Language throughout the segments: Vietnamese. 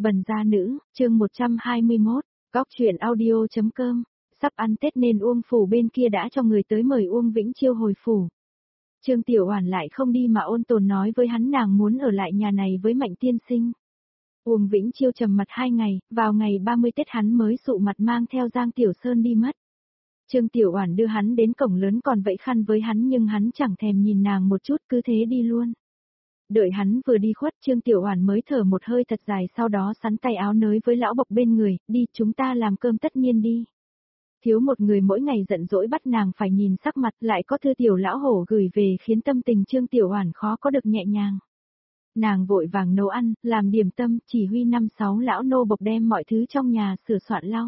Bần gia nữ, chương 121, góc truyện audio.com, sắp ăn Tết nên Uông Phủ bên kia đã cho người tới mời Uông Vĩnh Chiêu hồi phủ. Trương Tiểu Oản lại không đi mà ôn tồn nói với hắn nàng muốn ở lại nhà này với Mạnh tiên sinh. Uông Vĩnh Chiêu trầm mặt 2 ngày, vào ngày 30 Tết hắn mới sụ mặt mang theo Giang Tiểu Sơn đi mất. Trương Tiểu Oản đưa hắn đến cổng lớn còn vẫy khăn với hắn nhưng hắn chẳng thèm nhìn nàng một chút cứ thế đi luôn. Đợi hắn vừa đi khuất Trương Tiểu Oản mới thở một hơi thật dài sau đó sắn tay áo nới với lão Bộc bên người, đi chúng ta làm cơm tất nhiên đi. Thiếu một người mỗi ngày giận dỗi bắt nàng phải nhìn sắc mặt lại có thư tiểu lão hổ gửi về khiến tâm tình Trương Tiểu Oản khó có được nhẹ nhàng. Nàng vội vàng nấu ăn, làm điểm tâm, chỉ huy 5-6 lão nô bộc đem mọi thứ trong nhà sửa soạn lau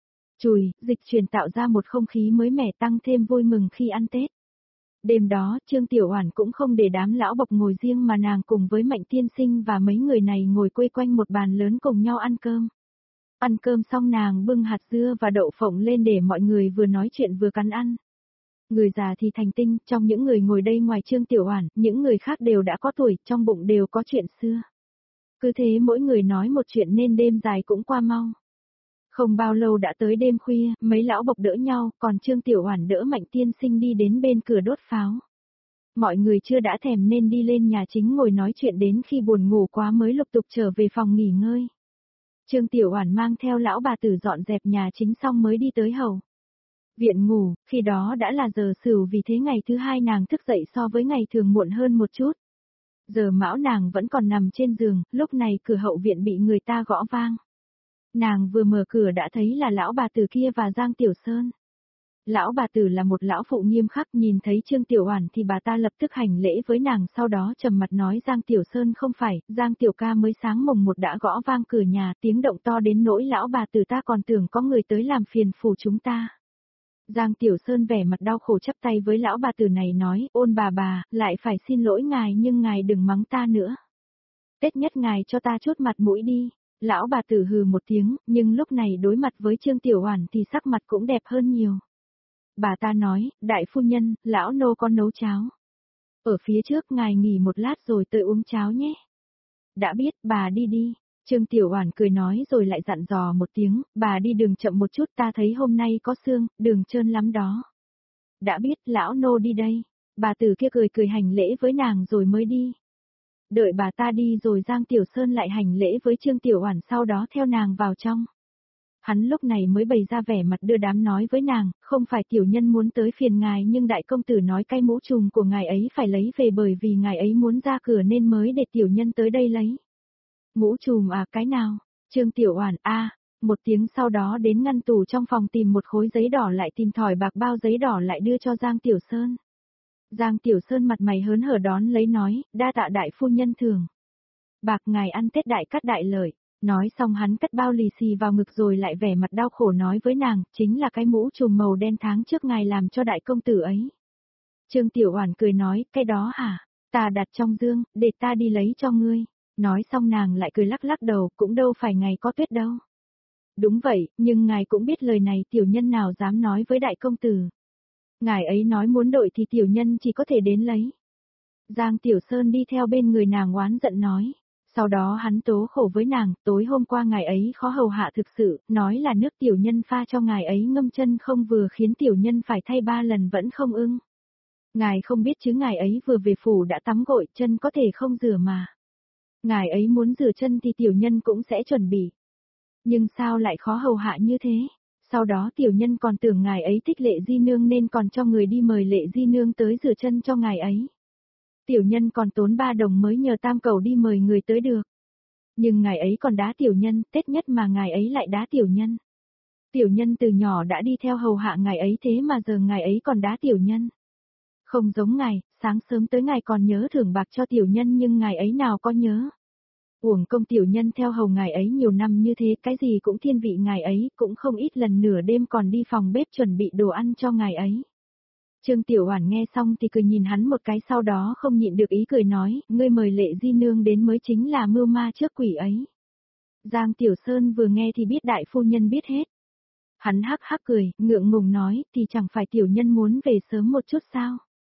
chùi, dịch chuyển tạo ra một không khí mới mẻ tăng thêm vui mừng khi ăn Tết. Đêm đó, Trương Tiểu Oản cũng không để đám lão bộc ngồi riêng mà nàng cùng với Mạnh tiên sinh và mấy người này ngồi quây quanh một bàn lớn cùng nhau ăn cơm. Ăn cơm xong nàng bưng hạt dưa và đậu phộng lên để mọi người vừa nói chuyện vừa cắn ăn. Người già thì thành tinh, trong những người ngồi đây ngoài Trương Tiểu Oản, những người khác đều đã có tuổi, trong bụng đều có chuyện xưa. Cứ thế mỗi người nói một chuyện nên đêm dài cũng qua mau. Không bao lâu đã tới đêm khuya, mấy lão bộc đỡ nhau, còn Trương Tiểu Oản đỡ Mạnh tiên sinh đi đến bên cửa đốt pháo. Mọi người chưa đã thèm nên đi lên nhà chính ngồi nói chuyện đến khi buồn ngủ quá mới lục tục trở về phòng nghỉ ngơi. Trương Tiểu Oản mang theo lão bà tử dọn dẹp nhà chính xong mới đi tới hầu viện ngủ, khi đó đã là giờ sửu vì thế ngày thứ hai nàng thức dậy so với ngày thường muộn hơn một chút. Giờ mão nàng vẫn còn nằm trên giường, lúc này cửa hậu viện bị người ta gõ vang. Nàng vừa mở cửa đã thấy là lão bà tử kia và Giang Tiểu Sơn. Lão bà tử là một lão phụ nghiêm khắc, nhìn thấy Trương Tiểu Oản thì bà ta lập tức hành lễ với nàng, sau đó trầm mặt nói Giang Tiểu Sơn không phải, Giang Tiểu ca mới sáng mùng 1 đã gõ vang cửa nhà, tiếng động to đến nỗi lão bà tử ta còn tưởng có người tới làm phiền phủ chúng ta. Giang Tiểu Sơn vẻ mặt đau khổ chắp tay với lão bà tử này nói, ôn bà, lại phải xin lỗi ngài nhưng ngài đừng mắng ta nữa. Tết nhất ngài cho ta chút mặt mũi đi. Lão bà tử hừ một tiếng, nhưng lúc này đối mặt với Trương Tiểu Oản thì sắc mặt cũng đẹp hơn nhiều. Bà ta nói, đại phu nhân, lão nô có nấu cháo. Ở phía trước ngài nghỉ một lát rồi tôi uống cháo nhé. Đã biết, bà đi đi. Trương Tiểu Oản cười nói rồi lại dặn dò một tiếng, bà đi đường chậm một chút ta thấy hôm nay có sương, đường trơn lắm đó. Đã biết, lão nô đi đây. Bà tử kia cười hành lễ với nàng rồi mới đi. Đợi bà ta đi rồi Giang Tiểu Sơn lại hành lễ với Trương Tiểu Oản sau đó theo nàng vào trong. Hắn lúc này mới bày ra vẻ mặt đưa đám nói với nàng, không phải tiểu nhân muốn tới phiền ngài nhưng đại công tử nói cái mũ trùm của ngài ấy phải lấy về bởi vì ngài ấy muốn ra cửa nên mới để tiểu nhân tới đây lấy. Mũ trùm à, cái nào? Trương Tiểu Oản một tiếng sau đó đến ngăn tủ trong phòng tìm một khối giấy đỏ lại tìm thỏi bạc bao giấy đỏ lại đưa cho Giang Tiểu Sơn. Giang Tiểu Sơn mặt mày hớn hở đón lấy nói, đa tạ đại phu nhân thường. Bạc ngài ăn Tết đại cát đại lợi. Nói xong hắn cất bao lì xì vào ngực rồi lại vẻ mặt đau khổ nói với nàng, chính là cái mũ trùm màu đen tháng trước ngài làm cho đại công tử ấy. Trương Tiểu Oản cười nói, cái đó hả? Ta đặt trong dương, để ta đi lấy cho ngươi. Nói xong nàng lại cười lắc lắc đầu, cũng đâu phải ngày có tuyết đâu. Đúng vậy, nhưng ngài cũng biết lời này tiểu nhân nào dám nói với đại công tử. Ngài ấy nói muốn đội thì tiểu nhân chỉ có thể đến lấy. Giang Tiểu Sơn đi theo bên người nàng oán giận nói. Sau đó hắn tố khổ với nàng, tối hôm qua ngài ấy khó hầu hạ thực sự, nói là nước tiểu nhân pha cho ngài ấy ngâm chân không vừa khiến tiểu nhân phải thay 3 lần vẫn không ưng. Ngài không biết chứ ngài ấy vừa về phủ đã tắm gội chân có thể không rửa mà. Ngài ấy muốn rửa chân thì tiểu nhân cũng sẽ chuẩn bị. Nhưng sao lại khó hầu hạ như thế? Sau đó tiểu nhân còn tưởng ngài ấy thích Lệ Di Nương nên còn cho người đi mời Lệ Di Nương tới rửa chân cho ngài ấy. Tiểu nhân còn tốn 3 đồng mới nhờ tam cầu đi mời người tới được. Nhưng ngài ấy còn đá tiểu nhân, Tết nhất mà ngài ấy lại đá tiểu nhân. Tiểu nhân từ nhỏ đã đi theo hầu hạ ngài ấy thế mà giờ ngài ấy còn đá tiểu nhân. Không giống ngài, sáng sớm tới ngài còn nhớ thưởng bạc cho tiểu nhân nhưng ngài ấy nào có nhớ. Uổng công tiểu nhân theo hầu ngài ấy nhiều năm như thế, cái gì cũng thiên vị ngài ấy, cũng không ít lần nửa đêm còn đi phòng bếp chuẩn bị đồ ăn cho ngài ấy. Trương Tiểu Oản nghe xong thì cười nhìn hắn một cái sau đó không nhịn được ý cười nói, ngươi mời Lệ Di Nương đến mới chính là mưu ma trước quỷ ấy. Giang Tiểu Sơn vừa nghe thì biết đại phu nhân biết hết. Hắn hắc hắc cười, ngượng ngùng nói, thì chẳng phải tiểu nhân muốn về sớm một chút sao?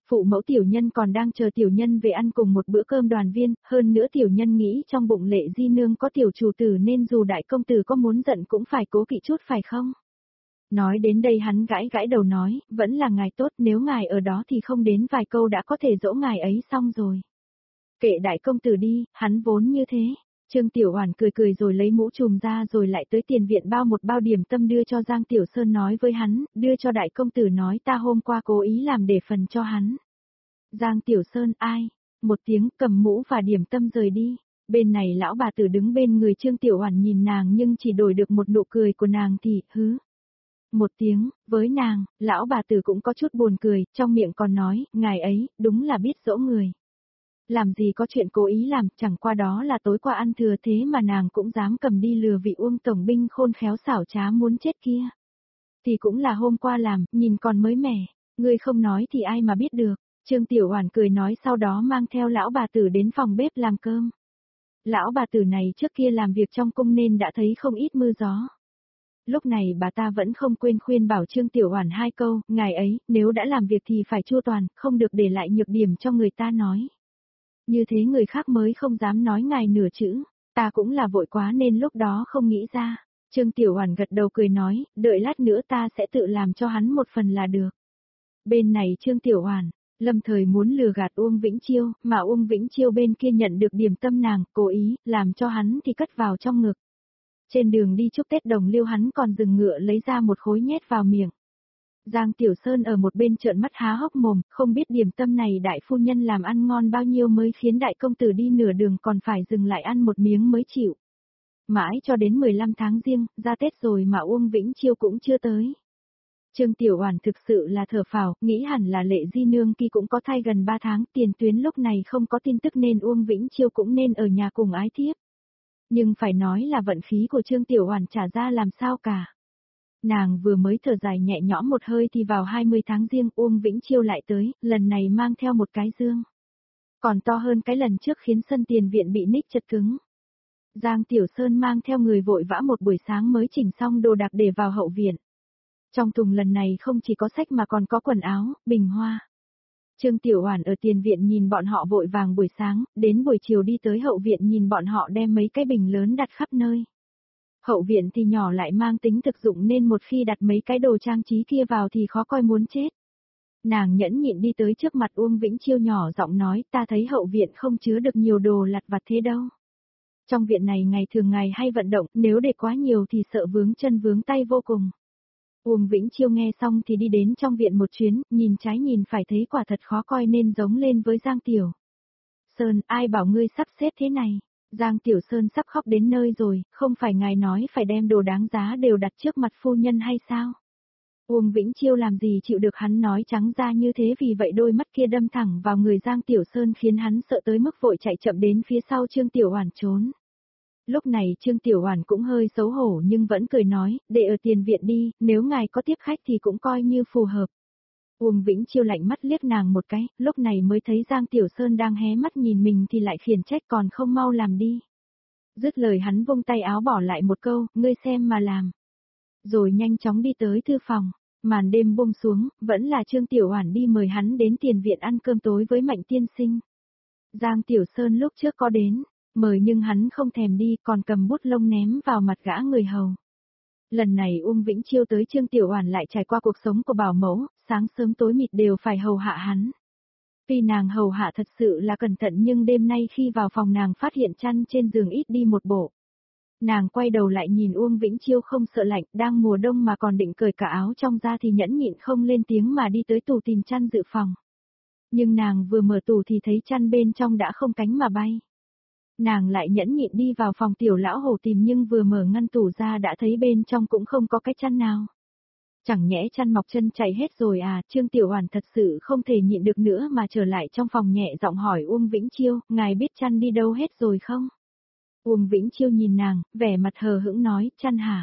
Phụ mẫu tiểu nhân còn đang chờ tiểu nhân về ăn cùng một bữa cơm đoàn viên, hơn nữa tiểu nhân nghĩ trong bụng Lệ Di Nương có tiểu chủ tử nên dù đại công tử có muốn giận cũng phải cố kỵ chút phải không? Nói đến đây hắn gãi gãi đầu nói, vẫn là ngài tốt, nếu ngài ở đó thì không đến vài câu đã có thể dỗ ngài ấy xong rồi. Kệ đại công tử đi, hắn vốn như thế. Trương Tiểu Oản cười cười rồi lấy mũ trùm ra rồi lại tới tiền viện bao một bao điểm tâm đưa cho Giang Tiểu Sơn nói với hắn, đưa cho đại công tử nói ta hôm qua cố ý làm để phần cho hắn. Giang Tiểu Sơn ai? Một tiếng cầm mũ và điểm tâm rời đi. Bên này lão bà tử đứng bên người Trương Tiểu Oản nhìn nàng nhưng chỉ đổi được một nụ cười của nàng thì, hứ. Một tiếng, với nàng, lão bà tử cũng có chút buồn cười, trong miệng còn nói, ngài ấy, đúng là biết dỗ người. Làm gì có chuyện cố ý làm, chẳng qua đó là tối qua ăn thừa thế mà nàng cũng dám cầm đi lừa vị Uông tổng binh khôn khéo xảo trá muốn chết kia. Thì cũng là hôm qua làm, nhìn còn mới mẻ, ngươi không nói thì ai mà biết được. Trương Tiểu Oản cười nói sau đó mang theo lão bà tử đến phòng bếp làm cơm. Lão bà tử này trước kia làm việc trong cung nên đã thấy không ít mưa gió. Lúc này bà ta vẫn không quên khuyên bảo Trương Tiểu Oản hai câu, ngài ấy, nếu đã làm việc thì phải chu toàn, không được để lại nhược điểm cho người ta nói. Như thế người khác mới không dám nói ngài nửa chữ, ta cũng là vội quá nên lúc đó không nghĩ ra. Trương Tiểu Oản gật đầu cười nói, đợi lát nữa ta sẽ tự làm cho hắn một phần là được. Bên này Trương Tiểu Oản, lâm thời muốn lừa gạt Uông Vĩnh Chiêu, mà Uông Vĩnh Chiêu bên kia nhận được điểm tâm nàng, cố ý, làm cho hắn thì cất vào trong ngực. Trên đường đi chúc Tết Đồng Liêu hắn còn dừng ngựa lấy ra một khối nhét vào miệng. Giang Tiểu Sơn ở một bên trợn mắt há hốc mồm, không biết điểm tâm này đại phu nhân làm ăn ngon bao nhiêu mới khiến đại công tử đi nửa đường còn phải dừng lại ăn một miếng mới chịu. Mãi cho đến 15 tháng Giêng, ra Tết rồi mà Uông Vĩnh Chiêu cũng chưa tới. Trương Tiểu Oản thực sự là thở phào, nghĩ hẳn là Lệ Di Nương kia cũng có thai gần 3 tháng, tiền tuyến lúc này không có tin tức nên Uông Vĩnh Chiêu cũng nên ở nhà cùng ái thiếp. Nhưng phải nói là vận khí của Trương Tiểu Oản trả ra làm sao cả. Nàng vừa mới thở dài nhẹ nhõm một hơi thì vào 20 tháng Giêng Uông Vĩnh Chiêu lại tới, lần này mang theo một cái dương. Còn to hơn cái lần trước khiến sân tiền viện bị ních chật cứng. Giang Tiểu Sơn mang theo người vội vã một buổi sáng mới chỉnh xong đồ đạc để vào hậu viện. Trong thùng lần này không chỉ có sách mà còn có quần áo, bình hoa. Trương Tiểu Oản ở tiền viện nhìn bọn họ vội vàng buổi sáng, đến buổi chiều đi tới hậu viện nhìn bọn họ đem mấy cái bình lớn đặt khắp nơi. Hậu viện thì nhỏ lại mang tính thực dụng nên một khi đặt mấy cái đồ trang trí kia vào thì khó coi muốn chết. Nàng nhẫn nhịn đi tới trước mặt Uông Vĩnh Chiêu nhỏ giọng nói, ta thấy hậu viện không chứa được nhiều đồ lặt vặt thế đâu. Trong viện này ngày thường ngày hay vận động, nếu để quá nhiều thì sợ vướng chân vướng tay vô cùng. Uông Vĩnh Chiêu nghe xong thì đi đến trong viện một chuyến, nhìn trái nhìn phải thấy quả thật khó coi nên giống lên với Giang Tiểu Sơn, ai bảo ngươi sắp xếp thế này. Giang Tiểu Sơn sắp khóc đến nơi rồi, không phải ngài nói phải đem đồ đáng giá đều đặt trước mặt phu nhân hay sao? Uông Vĩnh Chiêu làm gì chịu được hắn nói trắng ra như thế, vì vậy đôi mắt kia đâm thẳng vào người Giang Tiểu Sơn khiến hắn sợ tới mức vội chạy chậm đến phía sau Trương Tiểu Oản trốn. Lúc này Trương Tiểu Oản cũng hơi xấu hổ nhưng vẫn cười nói, để ở tiền viện đi, nếu ngài có tiếp khách thì cũng coi như phù hợp. Uông Vĩnh Chiêu lạnh mắt liếc nàng một cái, lúc này mới thấy Giang Tiểu Sơn đang hé mắt nhìn mình thì lại khiển trách còn không mau làm đi. Dứt lời hắn vung tay áo bỏ lại một câu, ngươi xem mà làm. Rồi nhanh chóng đi tới thư phòng, màn đêm buông xuống, vẫn là Trương Tiểu Oản đi mời hắn đến tiền viện ăn cơm tối với Mạnh tiên sinh. Giang Tiểu Sơn lúc trước có đến, mời nhưng hắn không thèm đi còn cầm bút lông ném vào mặt gã người hầu. Lần này Uông Vĩnh Chiêu tới Trương Tiểu Oản lại trải qua cuộc sống của bảo mẫu, sáng sớm tối mịt đều phải hầu hạ hắn. Tuy nàng hầu hạ thật sự là cẩn thận nhưng đêm nay khi vào phòng nàng phát hiện chăn trên giường ít đi một bộ. Nàng quay đầu lại nhìn Uông Vĩnh Chiêu không sợ lạnh, đang mùa đông mà còn định cởi cả áo trong ra thì nhẫn nhịn không lên tiếng mà đi tới tủ tìm chăn dự phòng. Nhưng nàng vừa mở tủ thì thấy chăn bên trong đã không cánh mà bay. Nàng lại nhẫn nhịn đi vào phòng tiểu lão hổ tìm nhưng vừa mở ngăn tủ ra đã thấy bên trong cũng không có cái chăn nào. Chẳng nhẽ chăn mọc chân chạy hết rồi à, Trương Tiểu Oản thật sự không thể nhịn được nữa mà trở lại trong phòng nhẹ giọng hỏi Uông Vĩnh Chiêu, ngài biết chăn đi đâu hết rồi không? Uông Vĩnh Chiêu nhìn nàng, vẻ mặt hờ hững nói, chăn hả?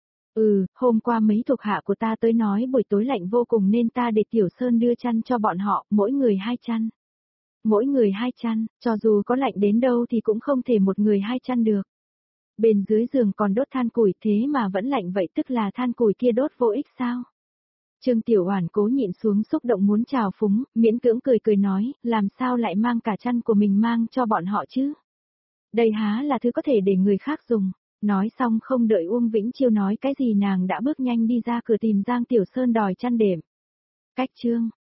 Hôm qua mấy thuộc hạ của ta tới nói buổi tối lạnh vô cùng nên ta để Tiểu Sơn đưa chăn cho bọn họ, mỗi người 2 chăn. Mỗi người 2 chăn, cho dù có lạnh đến đâu thì cũng không thể một người 2 chăn được. Bên dưới giường còn đốt than củi thế mà vẫn lạnh vậy tức là than củi kia đốt vô ích sao? Trương Tiểu Oản cố nhịn xuống xúc động muốn chào phúng, miễn cưỡng cười cười nói, làm sao lại mang cả chăn của mình mang cho bọn họ chứ? Đây há là thứ có thể để người khác dùng. Nói xong không đợi Uông Vĩnh Chiêu nói cái gì nàng đã bước nhanh đi ra cửa tìm Giang Tiểu Sơn đòi chăn đệm. Cách chương